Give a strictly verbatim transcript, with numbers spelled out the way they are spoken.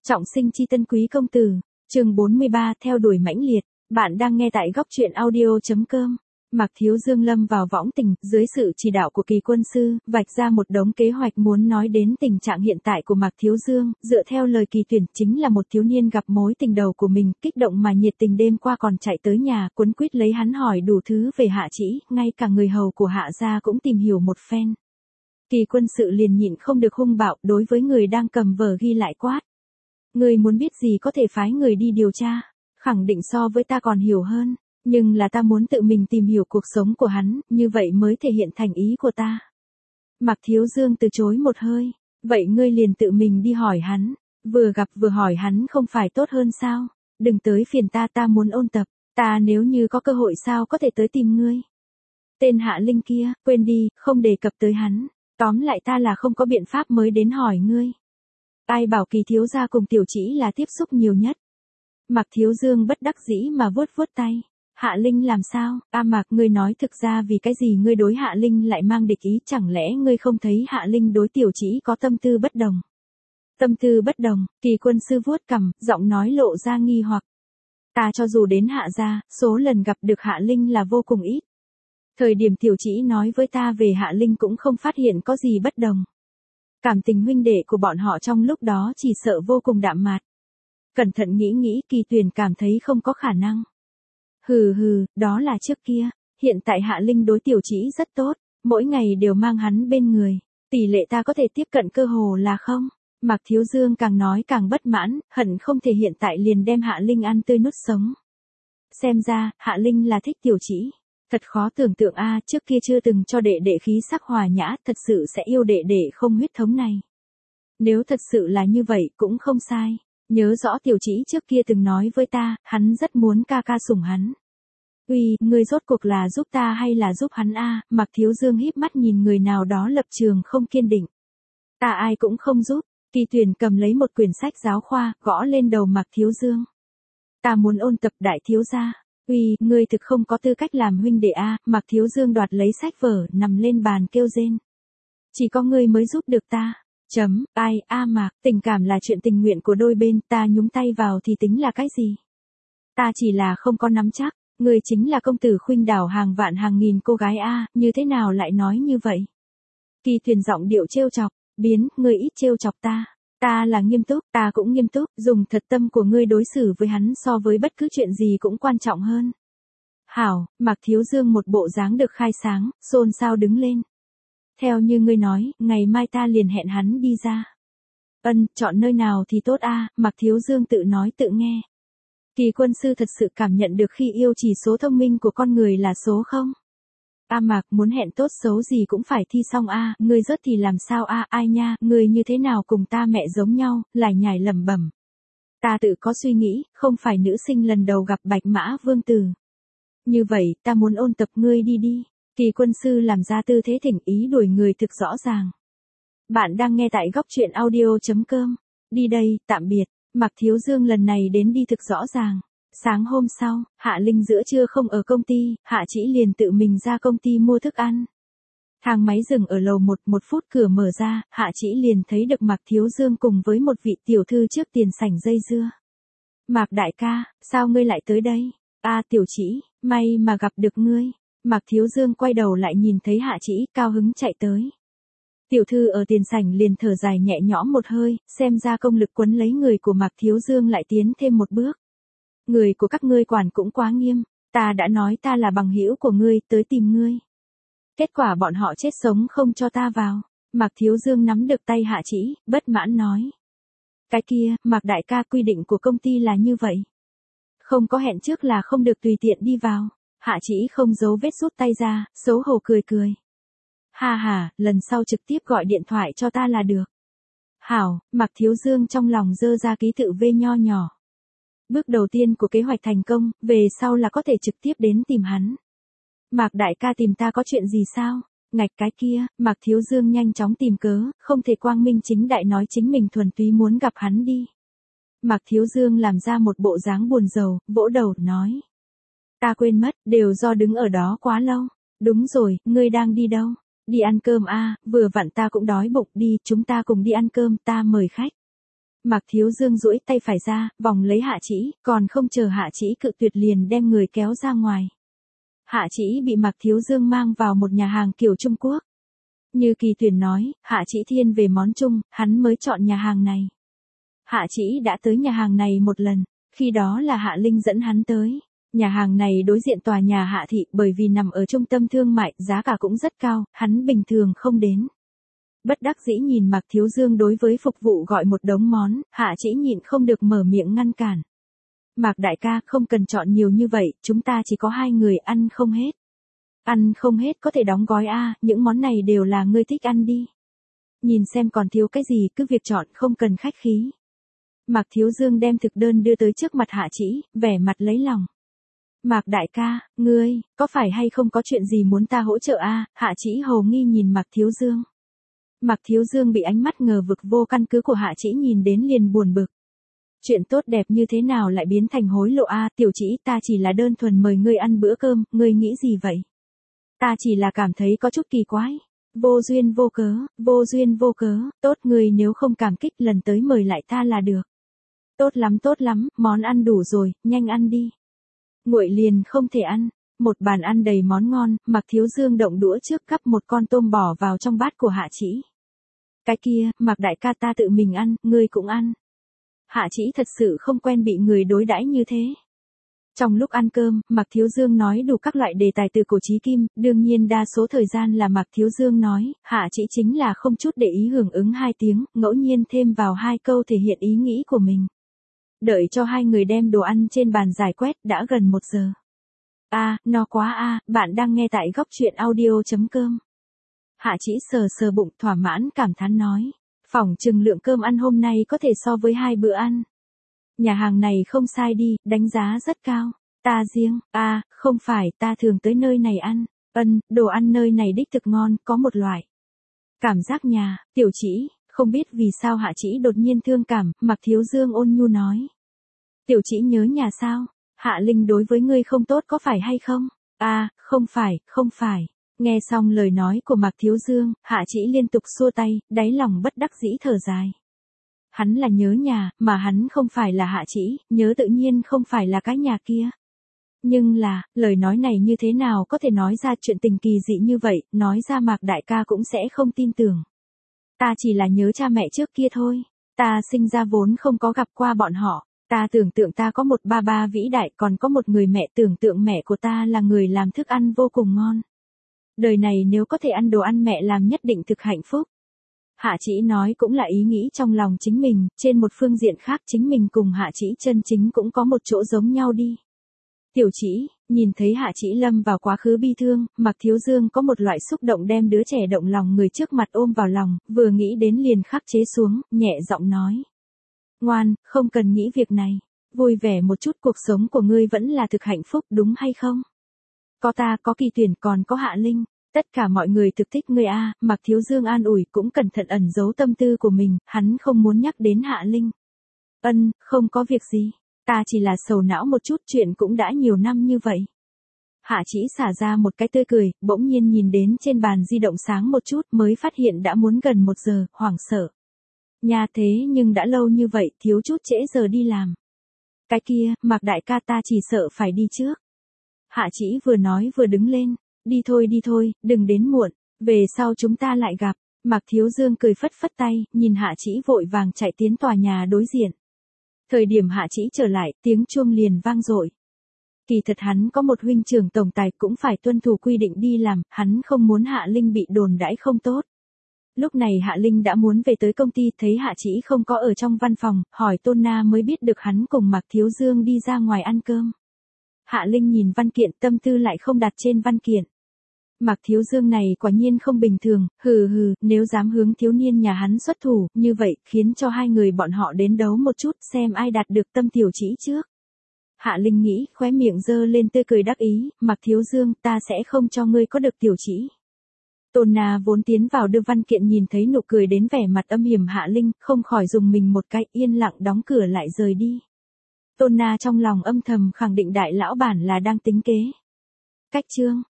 Trọng sinh chi tân quý công tử, chương bốn mươi ba theo đuổi mãnh liệt, bạn đang nghe tại góc truyện audio.com. Mạc Thiếu Dương lâm vào võng tình, dưới sự chỉ đạo của Kỳ Quân Sư, vạch ra một đống kế hoạch muốn nói đến tình trạng hiện tại của Mạc Thiếu Dương, dựa theo lời Kỳ Tuyển chính là một thiếu niên gặp mối tình đầu của mình, kích động mà nhiệt tình đêm qua còn chạy tới nhà, cuốn quýt lấy hắn hỏi đủ thứ về Hạ Chỉ, ngay cả người hầu của Hạ gia cũng tìm hiểu một phen. Kỳ Quân Sự liền nhịn không được hung bạo đối với người đang cầm vở ghi lại quát. Người muốn biết gì có thể phái người đi điều tra, khẳng định so với ta còn hiểu hơn, nhưng là ta muốn tự mình tìm hiểu cuộc sống của hắn, như vậy mới thể hiện thành ý của ta. Mạc Thiếu Dương từ chối một hơi, vậy ngươi liền tự mình đi hỏi hắn, vừa gặp vừa hỏi hắn không phải tốt hơn sao, đừng tới phiền ta, ta muốn ôn tập, ta nếu như có cơ hội sao có thể tới tìm ngươi. Tên Hạ Linh kia, quên đi, không đề cập tới hắn, tóm lại ta là không có biện pháp mới đến hỏi ngươi. Ai bảo Kỳ thiếu gia cùng Tiểu Chỉ là tiếp xúc nhiều nhất. Mạc Thiếu Dương bất đắc dĩ mà vuốt vuốt tay. Hạ Linh làm sao? A Mạc, ngươi nói thực ra vì cái gì ngươi đối Hạ Linh lại mang địch ý, chẳng lẽ ngươi không thấy Hạ Linh đối Tiểu Chỉ có tâm tư bất đồng? Tâm tư bất đồng, Kỳ Quân Sư vuốt cằm, giọng nói lộ ra nghi hoặc. Ta cho dù đến Hạ gia, số lần gặp được Hạ Linh là vô cùng ít. Thời điểm Tiểu Chỉ nói với ta về Hạ Linh cũng không phát hiện có gì bất đồng. Cảm tình huynh đệ của bọn họ trong lúc đó chỉ sợ vô cùng đạm mạc. Cẩn thận nghĩ nghĩ, Kỳ Tuyển cảm thấy không có khả năng. Hừ hừ, đó là trước kia, hiện tại Hạ Linh đối Tiểu Chỉ rất tốt, mỗi ngày đều mang hắn bên người, tỷ lệ ta có thể tiếp cận cơ hồ là không. Mạc Thiếu Dương càng nói càng bất mãn, hận không thể hiện tại liền đem Hạ Linh ăn tươi nuốt sống. Xem ra, Hạ Linh là thích Tiểu Chỉ. Thật khó tưởng tượng a, à, trước kia chưa từng cho đệ đệ khí sắc hòa nhã, thật sự sẽ yêu đệ đệ không huyết thống này. Nếu thật sự là như vậy cũng không sai. Nhớ rõ Tiểu Chỉ trước kia từng nói với ta, hắn rất muốn ca ca sủng hắn. Uy, ngươi rốt cuộc là giúp ta hay là giúp hắn a? À? Mạc Thiếu Dương híp mắt nhìn người nào đó lập trường không kiên định. Ta ai cũng không giúp. Kỳ Tuyển cầm lấy một quyển sách giáo khoa, gõ lên đầu Mạc Thiếu Dương. Ta muốn ôn tập đại thiếu gia. Uy, ngươi thực không có tư cách làm huynh đệ a. Mạc Thiếu Dương đoạt lấy sách vở, nằm lên bàn kêu rên. Chỉ có ngươi mới giúp được ta. Chấm, ai, a Mạc, tình cảm là chuyện tình nguyện của đôi bên, ta nhúng tay vào thì tính là cái gì? Ta chỉ là không có nắm chắc, ngươi chính là công tử khuynh đảo hàng vạn hàng nghìn cô gái a, như thế nào lại nói như vậy? Kỳ Tuyển giọng điệu trêu chọc, biến, ngươi ít trêu chọc ta. Ta là nghiêm túc, ta cũng nghiêm túc, dùng thật tâm của ngươi đối xử với hắn so với bất cứ chuyện gì cũng quan trọng hơn. Hảo, Mạc Thiếu Dương một bộ dáng được khai sáng, xôn xao đứng lên. Theo như ngươi nói, ngày mai ta liền hẹn hắn đi ra. Ân, chọn nơi nào thì tốt a, à, Mạc Thiếu Dương tự nói tự nghe. Kỳ Quân Sư thật sự cảm nhận được khi yêu chỉ số thông minh của con người là số không? A Mạc, muốn hẹn tốt xấu gì cũng phải thi xong a, à, ngươi rớt thì làm sao a, à, ai nha, ngươi như thế nào cùng ta mẹ giống nhau, lải nhải lẩm bẩm. Ta tự có suy nghĩ, không phải nữ sinh lần đầu gặp Bạch Mã Vương Tử. Như vậy, ta muốn ôn tập, ngươi đi đi. Kỳ Quân Sư làm ra tư thế thỉnh, ý đuổi người thực rõ ràng. Bạn đang nghe tại góc truyện audio.com. Đi đây, tạm biệt. Mạc Thiếu Dương lần này đến đi thực rõ ràng. Sáng hôm sau, Hạ Linh giữa trưa không ở công ty, Hạ Chỉ liền tự mình ra công ty mua thức ăn. Thang máy dừng ở lầu một, một phút cửa mở ra, Hạ Chỉ liền thấy được Mạc Thiếu Dương cùng với một vị tiểu thư trước tiền sảnh dây dưa. Mạc đại ca, sao ngươi lại tới đây? A à, Tiểu Chỉ, may mà gặp được ngươi. Mạc Thiếu Dương quay đầu lại nhìn thấy Hạ Chỉ, cao hứng chạy tới. Tiểu thư ở tiền sảnh liền thở dài nhẹ nhõm một hơi, xem ra công lực quấn lấy người của Mạc Thiếu Dương lại tiến thêm một bước. Người của các ngươi quản cũng quá nghiêm, ta đã nói ta là bằng hữu của ngươi, tới tìm ngươi. Kết quả bọn họ chết sống không cho ta vào. Mạc Thiếu Dương nắm được tay Hạ Chỉ, bất mãn nói. Cái kia, Mạc đại ca, quy định của công ty là như vậy. Không có hẹn trước là không được tùy tiện đi vào. Hạ Chỉ không giấu vết rút tay ra, xấu hổ cười cười. Ha ha, lần sau trực tiếp gọi điện thoại cho ta là được. Hảo, Mạc Thiếu Dương trong lòng dơ ra ký tự V nho nhỏ. Bước đầu tiên của kế hoạch thành công, về sau là có thể trực tiếp đến tìm hắn. Mạc đại ca tìm ta có chuyện gì sao? Ngạch cái kia, Mạc Thiếu Dương nhanh chóng tìm cớ, không thể quang minh chính đại nói chính mình thuần túy muốn gặp hắn đi. Mạc Thiếu Dương làm ra một bộ dáng buồn rầu, vỗ đầu, nói. Ta quên mất, đều do đứng ở đó quá lâu. Đúng rồi, ngươi đang đi đâu? Đi ăn cơm a, à, vừa vặn ta cũng đói bụng, đi, chúng ta cùng đi ăn cơm, ta mời khách. Mạc Thiếu Dương duỗi tay phải ra, vòng lấy Hạ Chỉ, còn không chờ Hạ Chỉ cự tuyệt liền đem người kéo ra ngoài. Hạ Chỉ bị Mạc Thiếu Dương mang vào một nhà hàng kiểu Trung Quốc. Như Kỳ Tuyển nói, Hạ Chỉ thiên về món Trung, hắn mới chọn nhà hàng này. Hạ Chỉ đã tới nhà hàng này một lần, khi đó là Hạ Linh dẫn hắn tới. Nhà hàng này đối diện tòa nhà Hạ Thị, bởi vì nằm ở trung tâm thương mại, giá cả cũng rất cao, hắn bình thường không đến. Bất đắc dĩ nhìn Mạc Thiếu Dương đối với phục vụ gọi một đống món, Hạ Chỉ nhịn không được mở miệng ngăn cản. Mạc đại ca, không cần chọn nhiều như vậy, chúng ta chỉ có hai người, ăn không hết. Ăn không hết có thể đóng gói a, những món này đều là ngươi thích ăn đi. Nhìn xem còn thiếu cái gì, cứ việc chọn, không cần khách khí. Mạc Thiếu Dương đem thực đơn đưa tới trước mặt Hạ Chỉ, vẻ mặt lấy lòng. Mạc đại ca, ngươi, có phải hay không có chuyện gì muốn ta hỗ trợ a? Hạ Chỉ hồ nghi nhìn Mạc Thiếu Dương. Mạc Thiếu Dương bị ánh mắt ngờ vực vô căn cứ của Hạ Chỉ nhìn đến liền buồn bực. Chuyện tốt đẹp như thế nào lại biến thành hối lộ a? Tiểu Chỉ, ta chỉ là đơn thuần mời ngươi ăn bữa cơm, ngươi nghĩ gì vậy? Ta chỉ là cảm thấy có chút kỳ quái. Vô duyên vô cớ, vô duyên vô cớ, tốt, ngươi nếu không cảm kích lần tới mời lại ta là được. Tốt lắm tốt lắm, món ăn đủ rồi, nhanh ăn đi. Nguội liền không thể ăn. Một bàn ăn đầy món ngon, Mạc Thiếu Dương động đũa trước cắp một con tôm bỏ vào trong bát của Hạ Chỉ. Cái kia, Mạc đại ca, ta tự mình ăn, ngươi cũng ăn. Hạ Chỉ thật sự không quen bị người đối đãi như thế. Trong lúc ăn cơm, Mạc Thiếu Dương nói đủ các loại đề tài từ cổ chí kim, đương nhiên đa số thời gian là Mạc Thiếu Dương nói, Hạ Chỉ chính là không chút để ý hưởng ứng hai tiếng, ngẫu nhiên thêm vào hai câu thể hiện ý nghĩ của mình. Đợi cho hai người đem đồ ăn trên bàn giải quét đã gần một giờ. A, à, no quá a, à, bạn đang nghe tại góc truyện audio chấm com. Hạ Chỉ sờ sờ bụng thỏa mãn cảm thán nói, phỏng chừng lượng cơm ăn hôm nay có thể so với hai bữa ăn. Nhà hàng này không sai đi, đánh giá rất cao. Ta riêng, a, à, không phải, ta thường tới nơi này ăn. Ân, đồ ăn nơi này đích thực ngon, có một loại cảm giác nhà. Tiểu Chỉ, không biết vì sao Hạ Chỉ đột nhiên thương cảm, Mạc Thiếu Dương ôn nhu nói. Tiểu Chỉ nhớ nhà sao? Hạ Linh đối với ngươi không tốt có phải hay không? A, à, không phải, không phải. Nghe xong lời nói của Mạc Thiếu Dương, Hạ Chỉ liên tục xua tay, đáy lòng bất đắc dĩ thở dài. Hắn là nhớ nhà, mà hắn không phải là Hạ Chỉ, nhớ tự nhiên không phải là cái nhà kia. Nhưng là, lời nói này như thế nào có thể nói ra chuyện tình kỳ dị như vậy, nói ra Mạc đại ca cũng sẽ không tin tưởng. Ta chỉ là nhớ cha mẹ trước kia thôi, ta sinh ra vốn không có gặp qua bọn họ, ta tưởng tượng ta có một ba ba vĩ đại, còn có một người mẹ, tưởng tượng mẹ của ta là người làm thức ăn vô cùng ngon. Đời này nếu có thể ăn đồ ăn mẹ làm nhất định thực hạnh phúc. Hạ Chỉ nói cũng là ý nghĩ trong lòng chính mình, trên một phương diện khác chính mình cùng Hạ Chỉ chân chính cũng có một chỗ giống nhau đi. Tiểu Chỉ, nhìn thấy Hạ Chỉ lâm vào quá khứ bi thương, Mạc Thiếu Dương có một loại xúc động đem đứa trẻ động lòng người trước mặt ôm vào lòng, vừa nghĩ đến liền khắc chế xuống, nhẹ giọng nói. Ngoan, không cần nghĩ việc này, vui vẻ một chút, cuộc sống của ngươi vẫn là thực hạnh phúc đúng hay không? Có ta, có Kỳ Tuyển, còn có Hạ Linh. Tất cả mọi người thực thích ngươi a. Mạc Thiếu Dương an ủi, cũng cẩn thận ẩn giấu tâm tư của mình, hắn không muốn nhắc đến Hạ Linh. Ân, không có việc gì, ta chỉ là sầu não một chút, chuyện cũng đã nhiều năm như vậy. Hạ Chỉ xả ra một cái tươi cười, bỗng nhiên nhìn đến trên bàn di động sáng một chút mới phát hiện đã muốn gần một giờ, hoảng sợ. Nhà thế nhưng đã lâu như vậy, thiếu chút trễ giờ đi làm. Cái kia, Mạc đại ca, ta chỉ sợ phải đi trước. Hạ Chỉ vừa nói vừa đứng lên. Đi thôi đi thôi, đừng đến muộn, về sau chúng ta lại gặp. Mạc Thiếu Dương cười phất phất tay, nhìn Hạ Chỉ vội vàng chạy tiến tòa nhà đối diện. Thời điểm Hạ Chỉ trở lại, tiếng chuông liền vang dội. Kỳ thật hắn có một huynh trưởng tổng tài cũng phải tuân thủ quy định đi làm, hắn không muốn Hạ Linh bị đồn đãi không tốt. Lúc này Hạ Linh đã muốn về tới công ty, thấy Hạ Chỉ không có ở trong văn phòng, hỏi Tôn Na mới biết được hắn cùng Mạc Thiếu Dương đi ra ngoài ăn cơm. Hạ Linh nhìn văn kiện, tâm tư lại không đặt trên văn kiện. Mạc Thiếu Dương này quả nhiên không bình thường, hừ hừ, nếu dám hướng thiếu niên nhà hắn xuất thủ, như vậy, khiến cho hai người bọn họ đến đấu một chút, xem ai đạt được tâm Tiểu Chỉ trước. Hạ Linh nghĩ, khóe miệng giơ lên tươi cười đắc ý, Mạc Thiếu Dương, ta sẽ không cho ngươi có được Tiểu Chỉ. Tôn Na vốn tiến vào đưa văn kiện nhìn thấy nụ cười đến vẻ mặt âm hiểm Hạ Linh, không khỏi dùng mình một cái, yên lặng đóng cửa lại rời đi. Tôn Na trong lòng âm thầm khẳng định đại lão bản là đang tính kế. Cách chương